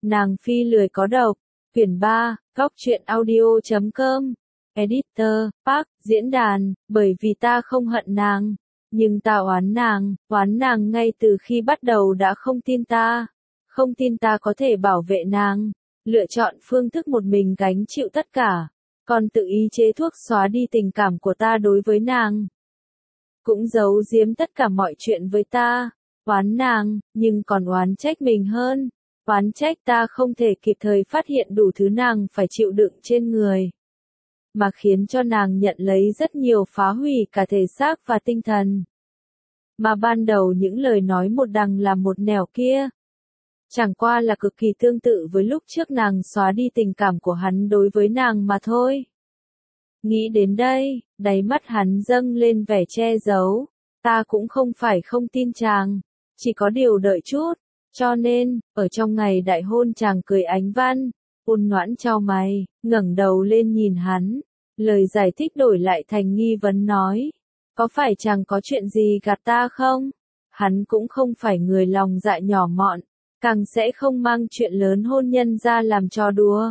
Nàng phi lười có độc. Quyển 3, Góc truyện audio.com. Editor, Park, diễn đàn, bởi vì ta không hận nàng. Nhưng ta oán nàng ngay từ khi bắt đầu đã không tin ta. Không tin ta có thể bảo vệ nàng. Lựa chọn phương thức một mình gánh chịu tất cả. Còn tự ý chế thuốc xóa đi tình cảm của ta đối với nàng. Cũng giấu giếm tất cả mọi chuyện với ta. Oán nàng, nhưng còn oán trách mình hơn. Oán trách ta không thể kịp thời phát hiện đủ thứ nàng phải chịu đựng trên người. Mà khiến cho nàng nhận lấy rất nhiều phá hủy cả thể xác và tinh thần. Mà ban đầu những lời nói một đằng làm một nẻo kia. Chẳng qua là cực kỳ tương tự với lúc trước nàng xóa đi tình cảm của hắn đối với nàng mà thôi. Nghĩ đến đây, đáy mắt hắn dâng lên vẻ che giấu. Ta cũng không phải không tin chàng. Chỉ có điều đợi chút. Cho nên, ở trong ngày đại hôn chàng cười ánh văn. Ôn Noãn chau mày, ngẩng đầu lên nhìn hắn. Lời giải thích đổi lại thành nghi vấn nói. Có phải chàng có chuyện gì gạt ta không? Hắn cũng không phải người lòng dạ nhỏ mọn. Càng sẽ không mang chuyện lớn hôn nhân ra làm trò đùa.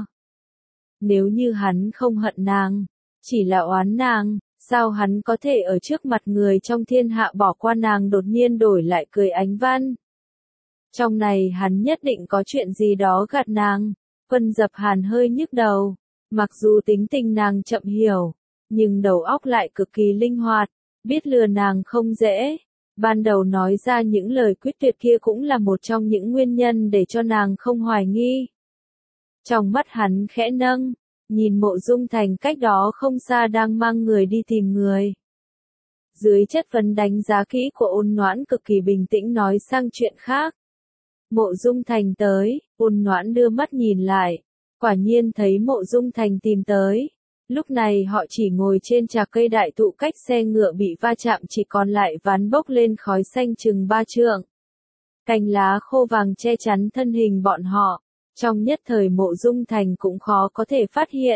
Nếu như hắn không hận nàng, chỉ là oán nàng, sao hắn có thể ở trước mặt người trong thiên hạ bỏ qua nàng đột nhiên đổi lại cười ánh văn? Trong này hắn nhất định có chuyện gì đó gạt nàng. Quân Dập Hàn hơi nhức đầu. Mặc dù tính tình nàng chậm hiểu, nhưng đầu óc lại cực kỳ linh hoạt, biết lừa nàng không dễ. Ban đầu nói ra những lời quyết tuyệt kia cũng là một trong những nguyên nhân để cho nàng không hoài nghi. Trong mắt hắn khẽ nâng, nhìn Mộ Dung Thành cách đó không xa đang mang người đi tìm người. Dưới chất vấn đánh giá kỹ của Ôn Noãn cực kỳ bình tĩnh nói sang chuyện khác. Mộ Dung Thành tới, Ôn Noãn đưa mắt nhìn lại. Quả nhiên thấy Mộ Dung Thành tìm tới. Lúc này họ chỉ ngồi trên trạc cây đại thụ cách xe ngựa bị va chạm chỉ còn lại ván bốc lên khói xanh chừng 3 trượng. Cành lá khô vàng che chắn thân hình bọn họ. Trong nhất thời Mộ Dung Thành cũng khó có thể phát hiện.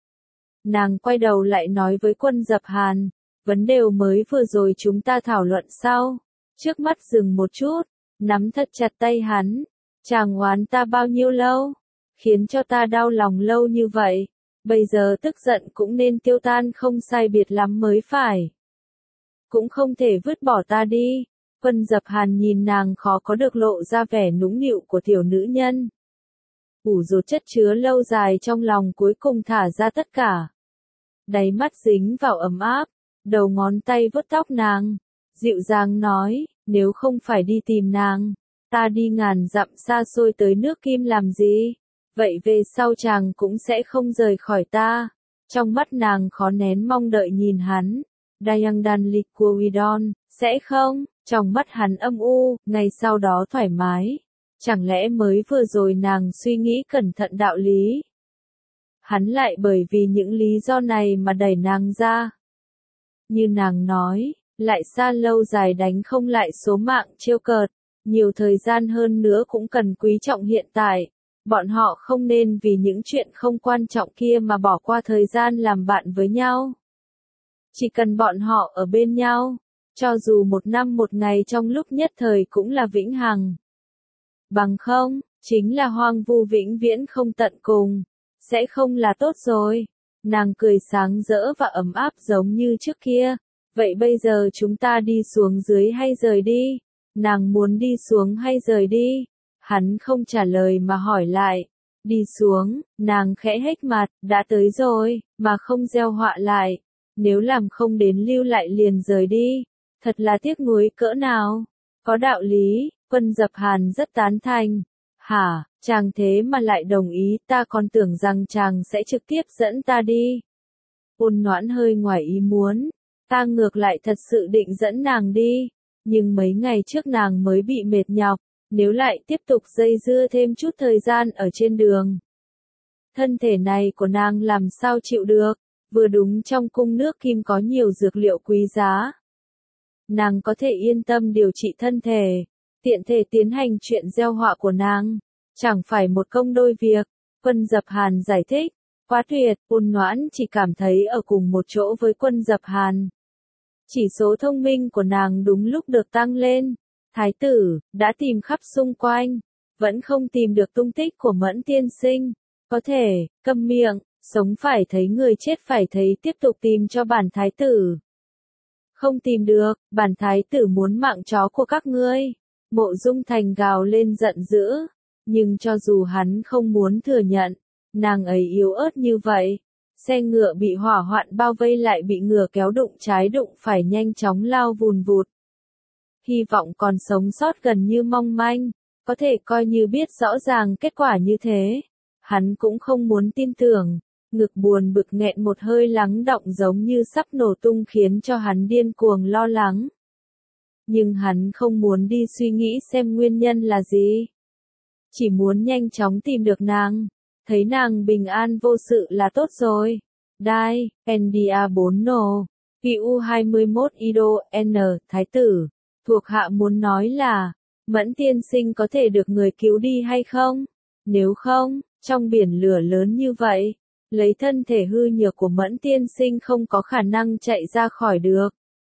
Nàng quay đầu lại nói với Quân Dập Hàn. Vấn đề mới vừa rồi chúng ta thảo luận sau. Trước mắt dừng một chút. Nắm thật chặt tay hắn. Chàng oán ta bao nhiêu lâu? Khiến cho ta đau lòng lâu như vậy. Bây giờ tức giận cũng nên tiêu tan không sai biệt lắm mới phải. Cũng không thể vứt bỏ ta đi. Quân Dập Hàn nhìn nàng khó có được lộ ra vẻ nũng nịu của tiểu nữ nhân. Ủ rột chất chứa lâu dài trong lòng cuối cùng thả ra tất cả. Đáy mắt dính vào ấm áp. Đầu ngón tay vuốt tóc nàng. Dịu dàng nói, nếu không phải đi tìm nàng, ta đi ngàn dặm xa xôi tới nước Kim làm gì? Vậy về sau chàng cũng sẽ không rời khỏi ta. Trong mắt nàng khó nén mong đợi nhìn hắn. Dayangdan Liquidon, sẽ không? Trong mắt hắn âm u, ngay sau đó thoải mái. Chẳng lẽ mới vừa rồi nàng suy nghĩ cẩn thận đạo lý? Hắn lại bởi vì những lý do này mà đẩy nàng ra. Như nàng nói, lại xa lâu dài đánh không lại số mạng trêu cợt. Nhiều thời gian hơn nữa cũng cần quý trọng hiện tại. Bọn họ không nên vì những chuyện không quan trọng kia mà bỏ qua thời gian làm bạn với nhau. Chỉ cần bọn họ ở bên nhau, cho dù 1 năm 1 ngày trong lúc nhất thời cũng là vĩnh hằng. Bằng không, chính là hoang vu vĩnh viễn không tận cùng, sẽ không là tốt rồi. Nàng cười sáng rỡ và ấm áp giống như trước kia. Vậy bây giờ chúng ta đi xuống dưới hay rời đi? Nàng muốn đi xuống hay rời đi? Hắn không trả lời mà hỏi lại. Đi xuống, nàng khẽ hếch mặt, đã tới rồi, mà không gieo họa lại. Nếu làm không đến lưu lại liền rời đi. Thật là tiếc nuối cỡ nào. Có đạo lý, Quân Dập Hàn rất tán thành. Hả, chàng thế mà lại đồng ý, ta còn tưởng rằng chàng sẽ trực tiếp dẫn ta đi. Ôn Noãn hơi ngoài ý muốn. Ta ngược lại thật sự định dẫn nàng đi. Nhưng mấy ngày trước nàng mới bị mệt nhọc. Nếu lại tiếp tục dây dưa thêm chút thời gian ở trên đường. Thân thể này của nàng làm sao chịu được. Vừa đúng trong cung nước Kim có nhiều dược liệu quý giá. Nàng có thể yên tâm điều trị thân thể. Tiện thể tiến hành chuyện gieo họa của nàng. Chẳng phải một công đôi việc. Quân Dập Hàn giải thích. Quá tuyệt, Ôn Noãn chỉ cảm thấy ở cùng một chỗ với Quân Dập Hàn. Chỉ số thông minh của nàng đúng lúc được tăng lên. Thái tử, đã tìm khắp xung quanh. vẫn không tìm được tung tích của Mẫn tiên sinh. Có thể, câm miệng, sống phải thấy người chết phải thấy tiếp tục tìm cho bản thái tử. Không tìm được, bản thái tử muốn mạng chó của các ngươi. Mộ Dung Thành gào lên giận dữ, nhưng cho dù hắn không muốn thừa nhận, nàng ấy yếu ớt như vậy. Xe ngựa bị hỏa hoạn bao vây lại bị ngựa kéo đụng trái đụng phải nhanh chóng lao vùn vụt. Hy vọng còn sống sót gần như mong manh, có thể coi như biết rõ ràng kết quả như thế. Hắn cũng không muốn tin tưởng, ngực buồn bực nghẹn một hơi lắng đọng giống như sắp nổ tung khiến cho hắn điên cuồng lo lắng. Nhưng hắn không muốn đi suy nghĩ xem nguyên nhân là gì. Chỉ muốn nhanh chóng tìm được nàng, thấy nàng bình an vô sự là tốt rồi. Đai, NDA4 nổ, PU21 Ido N, Thái tử, thuộc hạ muốn nói là, Mẫn tiên sinh có thể được người cứu đi hay không? Nếu không, trong biển lửa lớn như vậy, lấy thân thể hư nhược của Mẫn tiên sinh không có khả năng chạy ra khỏi được.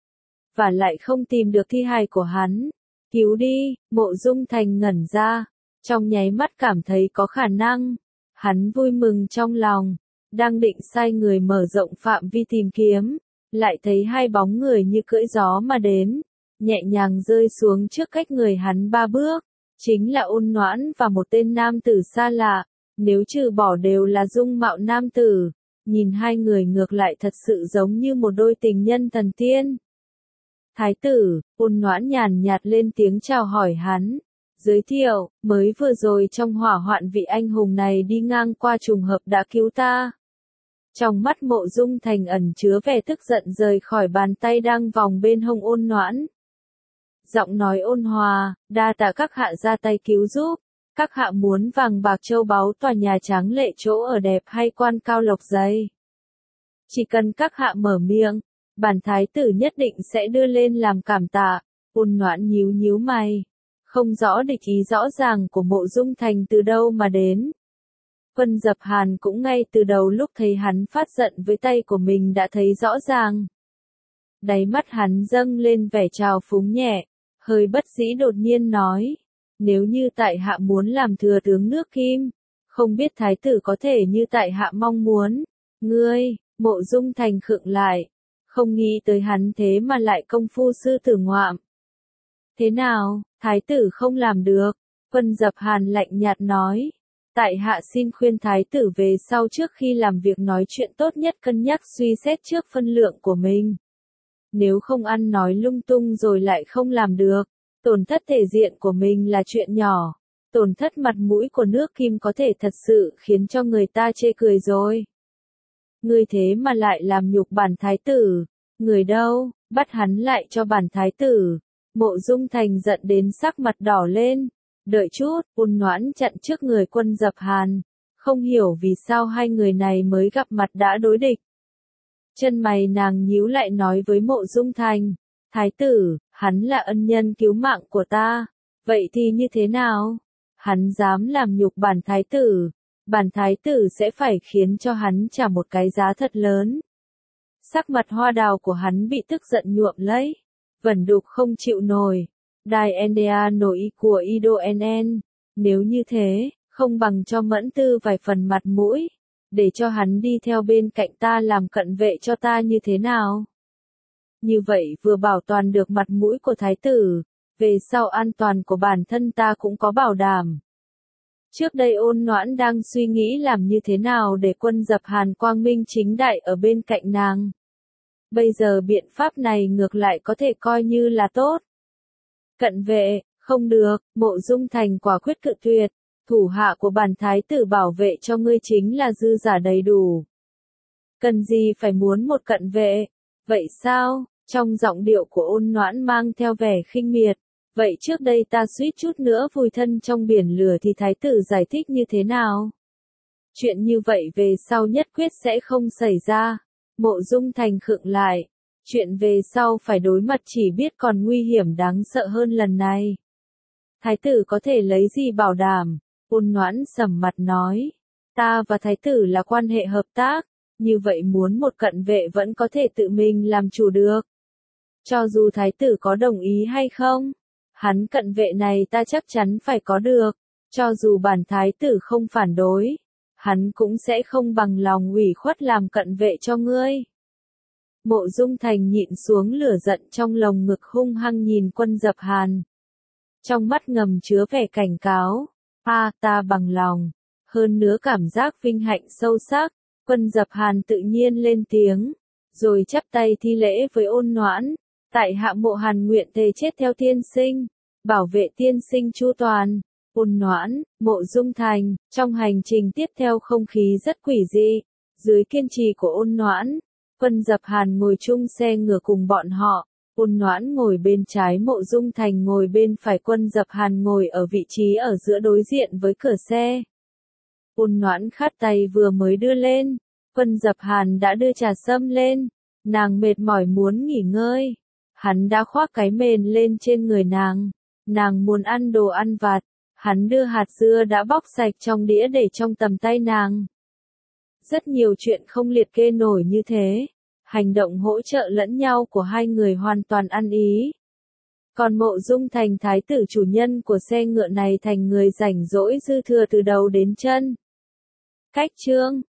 Và lại không tìm được thi hài của hắn. Cứu đi, Mộ Dung Thành ngẩn ra, trong nháy mắt cảm thấy có khả năng. Hắn vui mừng trong lòng, đang định sai người mở rộng phạm vi tìm kiếm, lại thấy hai bóng người như cưỡi gió mà đến, nhẹ nhàng rơi xuống trước cách người hắn 3 bước, chính là Ôn Noãn và một tên nam tử xa lạ, nếu trừ bỏ đều là dung mạo nam tử, nhìn hai người ngược lại thật sự giống như một đôi tình nhân thần tiên. Thái tử, Ôn Noãn nhàn nhạt lên tiếng chào hỏi hắn. Giới thiệu, mới vừa rồi trong hỏa hoạn vị anh hùng này đi ngang qua trùng hợp đã cứu ta. Trong mắt Mộ Dung Thành ẩn chứa vẻ tức giận rời khỏi bàn tay đang vòng bên hông Ôn Noãn. Giọng nói ôn hòa, đa tạ các hạ ra tay cứu giúp. Các hạ muốn vàng bạc châu báu tòa nhà tráng lệ chỗ ở đẹp hay quan cao lộc dày. Chỉ cần các hạ mở miệng, bản thái tử nhất định sẽ đưa lên làm cảm tạ. Ôn Noãn nhíu nhíu mày. Không rõ địch ý rõ ràng của Mộ Dung Thành từ đâu mà đến. Quân Dập Hàn cũng ngay từ đầu lúc thấy hắn phát giận với tay của mình đã thấy rõ ràng. Đáy mắt hắn dâng lên vẻ trào phúng nhẹ, hơi bất dĩ đột nhiên nói. Nếu như tại hạ muốn làm thừa tướng nước Kim, không biết thái tử có thể như tại hạ mong muốn. Ngươi, Mộ Dung Thành khựng lại, không nghĩ tới hắn thế mà lại công phu sư tử ngoạm. Thế nào, thái tử không làm được, Quân Dập Hàn lạnh nhạt nói. Tại hạ xin khuyên thái tử về sau trước khi làm việc nói chuyện tốt nhất cân nhắc suy xét trước phân lượng của mình. Nếu không ăn nói lung tung rồi lại không làm được, tổn thất thể diện của mình là chuyện nhỏ, tổn thất mặt mũi của nước Kim có thể thật sự khiến cho người ta chê cười rồi. Ngươi thế mà lại làm nhục bản thái tử, người đâu, bắt hắn lại cho bản thái tử. Mộ Dung Thành giận đến sắc mặt đỏ lên. Đợi chút, Ôn Noãn chặn trước người Quân Dập Hàn, không hiểu vì sao hai người này mới gặp mặt đã đối địch. Chân mày nàng nhíu lại nói với Mộ Dung Thành, thái tử, hắn là ân nhân cứu mạng của ta, vậy thì như thế nào? Hắn dám làm nhục bản thái tử sẽ phải khiến cho hắn trả một cái giá thật lớn. Sắc mặt hoa đào của hắn bị tức giận nhuộm lấy, vẩn đục không chịu nổi. Đài NDA nổi của Ido NN, nếu như thế, không bằng cho Mẫn Tư vài phần mặt mũi, để cho hắn đi theo bên cạnh ta làm cận vệ cho ta như thế nào? Như vậy vừa bảo toàn được mặt mũi của thái tử, về sau an toàn của bản thân ta cũng có bảo đảm. Trước đây Ôn Noãn đang suy nghĩ làm như thế nào để Quân Dập Hàn quang minh chính đại ở bên cạnh nàng. Bây giờ biện pháp này ngược lại có thể coi như là tốt. Cận vệ, không được, Mộ Dung Thành quả quyết cự tuyệt, thủ hạ của bản thái tử bảo vệ cho ngươi chính là dư giả đầy đủ. Cần gì phải muốn một cận vệ, vậy sao? Trong giọng điệu của Ôn Noãn mang theo vẻ khinh miệt, vậy trước đây ta suýt chút nữa vùi thân trong biển lửa thì thái tử giải thích như thế nào? Chuyện như vậy về sau nhất quyết sẽ không xảy ra. Mộ Dung Thành khựng lại. Chuyện về sau phải đối mặt chỉ biết còn nguy hiểm đáng sợ hơn lần này. Thái tử có thể lấy gì bảo đảm? Ôn Noãn sầm mặt nói. Ta và thái tử là quan hệ hợp tác, như vậy muốn một cận vệ vẫn có thể tự mình làm chủ được. Cho dù thái tử có đồng ý hay không, hắn cận vệ này ta chắc chắn phải có được. Cho dù bản thái tử không phản đối, hắn cũng sẽ không bằng lòng ủy khuất làm cận vệ cho ngươi. Mộ Dung Thành nhịn xuống lửa giận trong lồng ngực hung hăng nhìn Quân Dập Hàn. Trong mắt ngầm chứa vẻ cảnh cáo, ta bằng lòng, hơn nữa cảm giác vinh hạnh sâu sắc. Quân Dập Hàn tự nhiên lên tiếng, rồi chắp tay thi lễ với Ôn Noãn, tại hạ Mộ Hàn nguyện thề chết theo tiên sinh, bảo vệ tiên sinh chu toàn. Ôn Noãn, Mộ Dung Thành, trong hành trình tiếp theo không khí rất quỷ dị, dưới kiên trì của Ôn Noãn, Quân Dập Hàn ngồi chung xe ngựa cùng bọn họ, Ôn Noãn ngồi bên trái, Mộ Dung Thành ngồi bên phải, Quân Dập Hàn ngồi ở vị trí ở giữa đối diện với cửa xe. Ôn Noãn khát tay vừa mới đưa lên, Quân Dập Hàn đã đưa trà sâm lên, nàng mệt mỏi muốn nghỉ ngơi. Hắn đã khoác cái mền lên trên người nàng muốn ăn đồ ăn vặt, hắn đưa hạt dưa đã bóc sạch trong đĩa để trong tầm tay nàng. Rất nhiều chuyện không liệt kê nổi như thế, hành động hỗ trợ lẫn nhau của hai người hoàn toàn ăn ý. Còn Mộ Dung Thành thái tử chủ nhân của xe ngựa này thành người rảnh rỗi dư thừa từ đầu đến chân. Cách chương